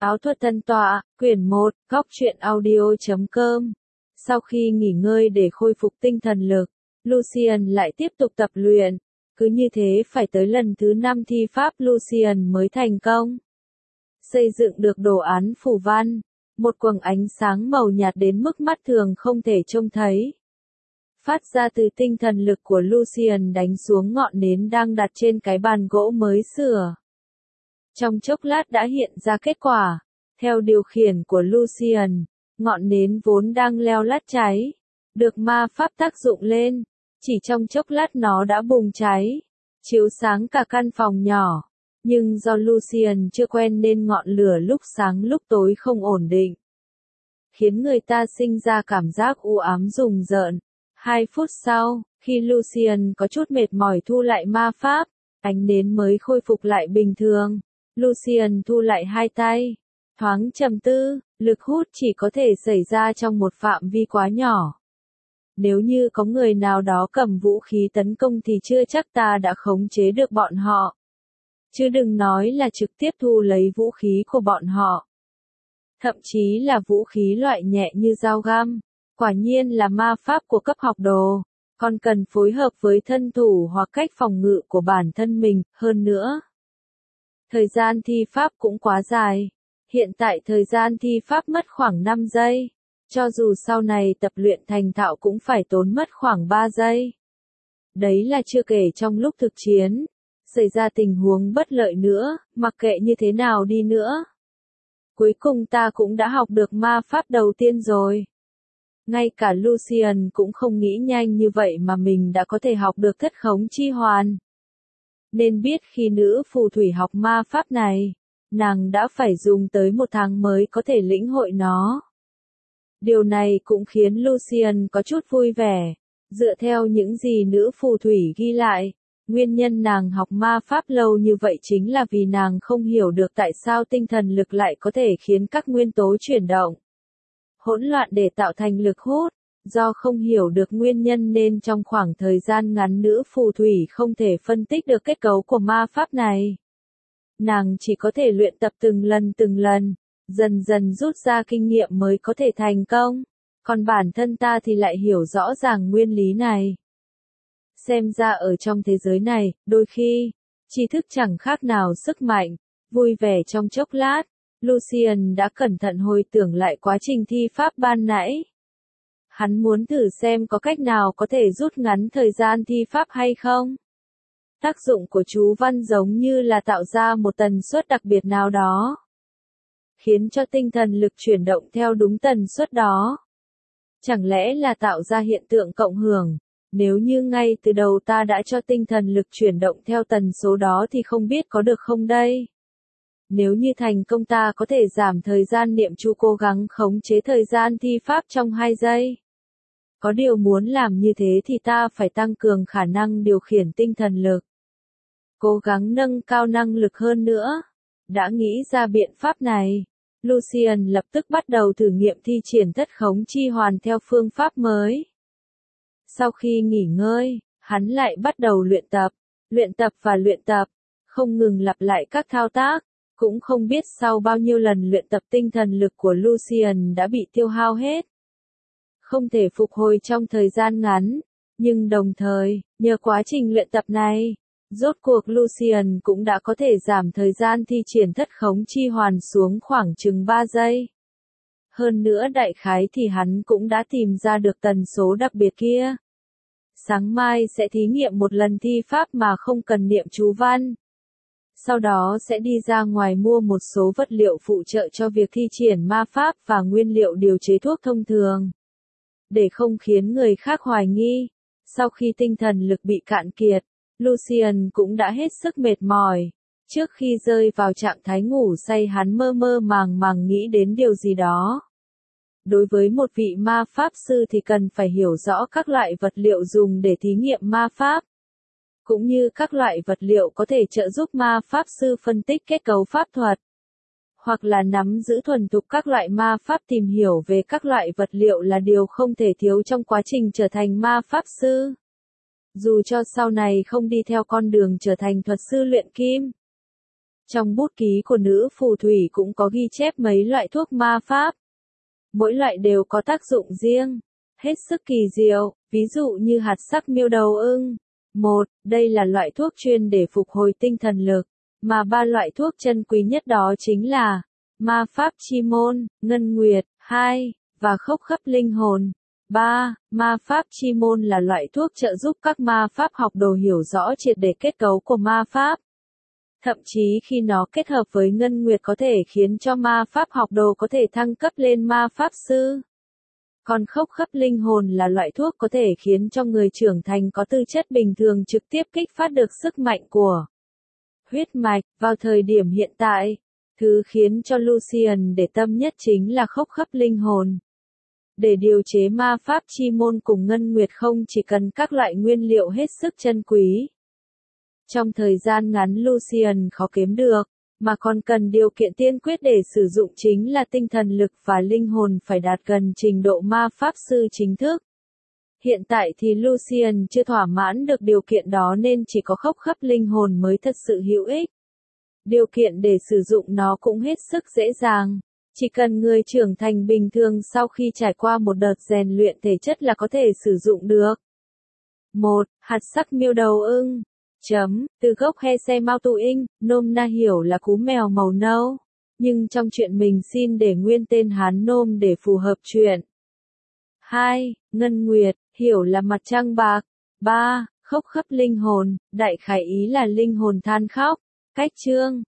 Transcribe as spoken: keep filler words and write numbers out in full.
Áo thuật tân tọa, quyển một, góc truyện audio chấm com. Sau khi nghỉ ngơi để khôi phục tinh thần lực, Lucian lại tiếp tục tập luyện. Cứ như thế phải tới lần thứ năm thi pháp Lucian mới thành công. Xây dựng được đồ án phù văn, một quầng ánh sáng màu nhạt đến mức mắt thường không thể trông thấy. Phát ra từ tinh thần lực của Lucian đánh xuống ngọn nến đang đặt trên cái bàn gỗ mới sửa. Trong chốc lát đã hiện ra kết quả. Theo điều khiển của Lucian, ngọn nến vốn đang leo lát cháy, được ma pháp tác dụng lên. Chỉ trong chốc lát nó đã bùng cháy, chiếu sáng cả căn phòng nhỏ. Nhưng do Lucian chưa quen nên ngọn lửa lúc sáng lúc tối không ổn định, khiến người ta sinh ra cảm giác u ám rùng rợn. Hai phút sau, khi Lucian có chút mệt mỏi thu lại ma pháp, ánh nến mới khôi phục lại bình thường. Lucian thu lại hai tay, thoáng trầm tư, lực hút chỉ có thể xảy ra trong một phạm vi quá nhỏ. Nếu như có người nào đó cầm vũ khí tấn công thì chưa chắc ta đã khống chế được bọn họ. Chứ đừng nói là trực tiếp thu lấy vũ khí của bọn họ. Thậm chí là vũ khí loại nhẹ như dao găm. Quả nhiên là ma pháp của cấp học đồ, còn cần phối hợp với thân thủ hoặc cách phòng ngự của bản thân mình, hơn nữa. Thời gian thi pháp cũng quá dài. Hiện tại thời gian thi pháp mất khoảng năm giây. Cho dù sau này tập luyện thành thạo cũng phải tốn mất khoảng ba giây. Đấy là chưa kể trong lúc thực chiến, xảy ra tình huống bất lợi nữa, mặc kệ như thế nào đi nữa. Cuối cùng ta cũng đã học được ma pháp đầu tiên rồi. Ngay cả Lucian cũng không nghĩ nhanh như vậy mà mình đã có thể học được thất khống chi hoàn. Nên biết khi nữ phù thủy học ma pháp này, nàng đã phải dùng tới một tháng mới có thể lĩnh hội nó. Điều này cũng khiến Lucian có chút vui vẻ. Dựa theo những gì nữ phù thủy ghi lại, nguyên nhân nàng học ma pháp lâu như vậy chính là vì nàng không hiểu được tại sao tinh thần lực lại có thể khiến các nguyên tố chuyển động hỗn loạn để tạo thành lực hút. Do không hiểu được nguyên nhân nên trong khoảng thời gian ngắn nữ phù thủy không thể phân tích được kết cấu của ma pháp này. Nàng chỉ có thể luyện tập từng lần từng lần, dần dần rút ra kinh nghiệm mới có thể thành công. Còn bản thân ta thì lại hiểu rõ ràng nguyên lý này. Xem ra ở trong thế giới này, đôi khi, tri thức chẳng khác nào sức mạnh. Vui vẻ trong chốc lát, Lucian đã cẩn thận hồi tưởng lại quá trình thi pháp ban nãy. Hắn muốn thử xem có cách nào có thể rút ngắn thời gian thi pháp hay không. Tác dụng của chú văn giống như là tạo ra một tần suất đặc biệt nào đó, khiến cho tinh thần lực chuyển động theo đúng tần suất đó. Chẳng lẽ là tạo ra hiện tượng cộng hưởng? Nếu như ngay từ đầu ta đã cho tinh thần lực chuyển động theo tần số đó thì không biết có được không đây? Nếu như thành công ta có thể giảm thời gian niệm chú cố gắng khống chế thời gian thi pháp trong hai giây. Có điều muốn làm như thế thì ta phải tăng cường khả năng điều khiển tinh thần lực. Cố gắng nâng cao năng lực hơn nữa. Đã nghĩ ra biện pháp này, Lucian lập tức bắt đầu thử nghiệm thi triển thất khống chi hoàn theo phương pháp mới. Sau khi nghỉ ngơi, hắn lại bắt đầu luyện tập, luyện tập và luyện tập, không ngừng lặp lại các thao tác. Cũng không biết sau bao nhiêu lần luyện tập tinh thần lực của Lucian đã bị tiêu hao hết. Không thể phục hồi trong thời gian ngắn, nhưng đồng thời, nhờ quá trình luyện tập này, rốt cuộc Lucian cũng đã có thể giảm thời gian thi triển thất khống chi hoàn xuống khoảng chừng ba giây. Hơn nữa đại khái thì hắn cũng đã tìm ra được tần số đặc biệt kia. Sáng mai sẽ thí nghiệm một lần thi pháp mà không cần niệm chú văn. Sau đó sẽ đi ra ngoài mua một số vật liệu phụ trợ cho việc thi triển ma pháp và nguyên liệu điều chế thuốc thông thường. Để không khiến người khác hoài nghi, sau khi tinh thần lực bị cạn kiệt, Lucian cũng đã hết sức mệt mỏi. Trước khi rơi vào trạng thái ngủ say hắn mơ mơ màng màng nghĩ đến điều gì đó. Đối với một vị ma pháp sư thì cần phải hiểu rõ các loại vật liệu dùng để thí nghiệm ma pháp, cũng như các loại vật liệu có thể trợ giúp ma pháp sư phân tích kết cấu pháp thuật, hoặc là nắm giữ thuần thục các loại ma pháp. Tìm hiểu về các loại vật liệu là điều không thể thiếu trong quá trình trở thành ma pháp sư. Dù cho sau này không đi theo con đường trở thành thuật sư luyện kim. Trong bút ký của nữ phù thủy cũng có ghi chép mấy loại thuốc ma pháp. Mỗi loại đều có tác dụng riêng, hết sức kỳ diệu, ví dụ như hạt sắc miêu đầu ưng. Một, đây là loại thuốc chuyên để phục hồi tinh thần lực, mà ba loại thuốc chân quý nhất đó chính là ma pháp chi môn, ngân nguyệt, hai, và khốc khắp linh hồn. ba. Ma pháp chi môn là loại thuốc trợ giúp các ma pháp học đồ hiểu rõ triệt để kết cấu của ma pháp. Thậm chí khi nó kết hợp với ngân nguyệt có thể khiến cho ma pháp học đồ có thể thăng cấp lên ma pháp sư. Còn khốc khắp linh hồn là loại thuốc có thể khiến cho người trưởng thành có tư chất bình thường trực tiếp kích phát được sức mạnh của huyết mạch. Vào thời điểm hiện tại, thứ khiến cho Lucian để tâm nhất chính là khốc khắp linh hồn. Để điều chế ma pháp chi môn cùng ngân nguyệt không chỉ cần các loại nguyên liệu hết sức chân quý. Trong thời gian ngắn Lucian khó kiếm được, mà còn cần điều kiện tiên quyết để sử dụng chính là tinh thần lực và linh hồn phải đạt gần trình độ ma pháp sư chính thức. Hiện tại thì Lucian chưa thỏa mãn được điều kiện đó nên chỉ có khốc khắp linh hồn mới thật sự hữu ích. Điều kiện để sử dụng nó cũng hết sức dễ dàng. Chỉ cần người trưởng thành bình thường sau khi trải qua một đợt rèn luyện thể chất là có thể sử dụng được. một. Hạt sắc miêu đầu ưng. Chấm, từ gốc Hese Mautuin, nôm na hiểu là cú mèo màu nâu. Nhưng trong chuyện mình xin để nguyên tên Hán nôm để phù hợp chuyện. hai. Ngân nguyệt, hiểu là mặt trăng bạc. ba. Khốc khắp linh hồn, đại khái ý là linh hồn than khóc. Cách chương